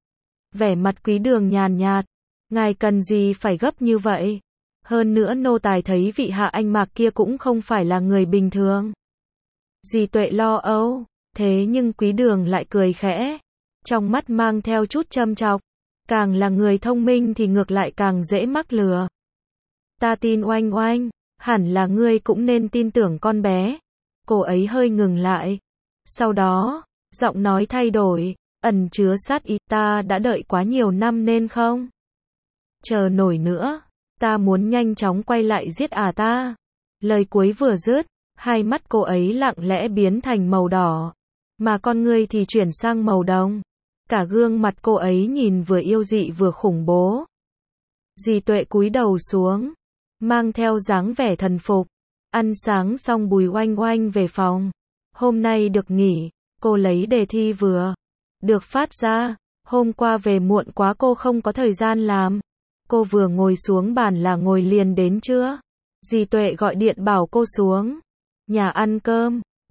Vẻ mặt Quý Đường nhàn nhạt. Ngài cần gì phải gấp như vậy? Hơn nữa nô tài thấy vị Hạ Anh Mạc kia cũng không phải là người bình thường. Dì Tuệ lo âu. Thế nhưng Quý Đường lại cười khẽ. Trong mắt mang theo chút châm chọc. Càng là người thông minh thì ngược lại càng dễ mắc lừa. Ta tin Oanh Oanh, hẳn là ngươi cũng nên tin tưởng con bé. Cô ấy hơi ngừng lại. Sau đó, giọng nói thay đổi, ẩn chứa sát ý. Ta đã đợi quá nhiều năm nên không chờ nổi nữa. Ta muốn nhanh chóng quay lại giết ta. Lời cuối vừa dứt, hai mắt cô ấy lặng lẽ biến thành màu đỏ, mà con ngươi thì chuyển sang màu đồng. Cả gương mặt cô ấy nhìn vừa yêu dị vừa khủng bố. Dì Tuệ cúi đầu xuống, mang theo dáng vẻ thần phục. Ăn sáng xong Bùi Oanh Oanh về phòng. Hôm nay được nghỉ, cô lấy đề thi vừa được phát ra. Hôm qua về muộn quá cô không có thời gian làm. Cô vừa ngồi xuống bàn là ngồi liền đến trưa. Dì Tuệ gọi điện bảo cô xuống nhà ăn cơm.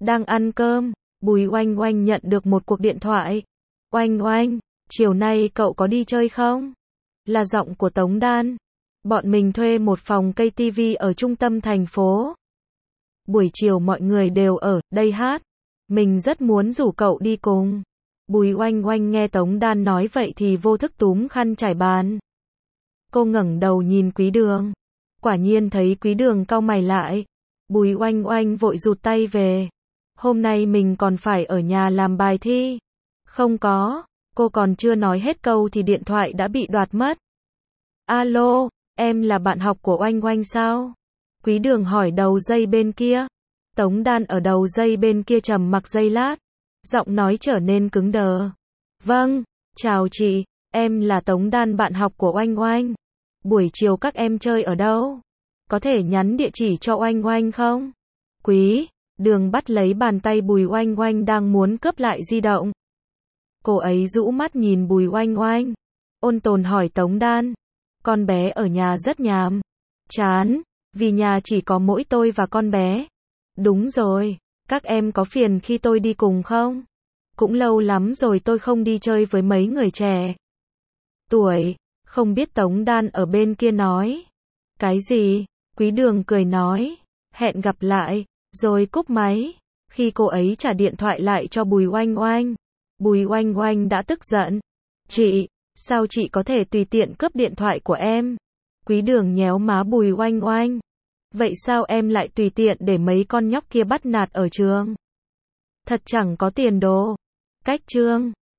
Đang ăn cơm, Bùi Oanh Oanh nhận được một cuộc điện thoại. Oanh Oanh, chiều nay cậu có đi chơi không? Là giọng của Tống Đan. Bọn mình thuê một phòng cây tivi ở trung tâm thành phố. Buổi chiều mọi người đều ở đây hát. Mình rất muốn rủ cậu đi cùng. Bùi Oanh Oanh nghe Tống Đan nói vậy thì vô thức túm khăn trải bàn. Cô ngẩng đầu nhìn Quý Đường. Quả nhiên thấy Quý Đường cau mày lại. Bùi Oanh Oanh vội rụt tay về. Hôm nay mình còn phải ở nhà làm bài thi. Không có, cô còn chưa nói hết câu thì điện thoại đã bị đoạt mất. Alo, em là bạn học của Oanh Oanh sao? Quý Đường hỏi đầu dây bên kia. Tống Đan ở đầu dây bên kia trầm mặc giây lát. Giọng nói trở nên cứng đờ. Vâng, chào chị, em là Tống Đan bạn học của Oanh Oanh. Buổi chiều các em chơi ở đâu? Có thể nhắn địa chỉ cho Oanh Oanh không? Quý Đường bắt lấy bàn tay Bùi Oanh Oanh đang muốn cướp lại di động. Cô ấy rũ mắt nhìn Bùi Oanh Oanh. Ôn tồn hỏi Tống Đan. Con bé ở nhà rất nhàm. Chán, vì nhà chỉ có mỗi tôi và con bé. Đúng rồi, các em có phiền khi tôi đi cùng không? Cũng lâu lắm rồi tôi không đi chơi với mấy người trẻ tuổi. Không biết Tống Đan ở bên kia nói. Cái gì? Quý Đường cười nói. Hẹn gặp lại, rồi cúp máy. Khi cô ấy trả điện thoại lại cho Bùi Oanh Oanh. Bùi Oanh Oanh đã tức giận. Chị, sao chị có thể tùy tiện cướp điện thoại của em? Quý Đường nhéo má Bùi Oanh Oanh. Vậy sao em lại tùy tiện để mấy con nhóc kia bắt nạt ở trường? Thật chẳng có tiền đồ. Cách chương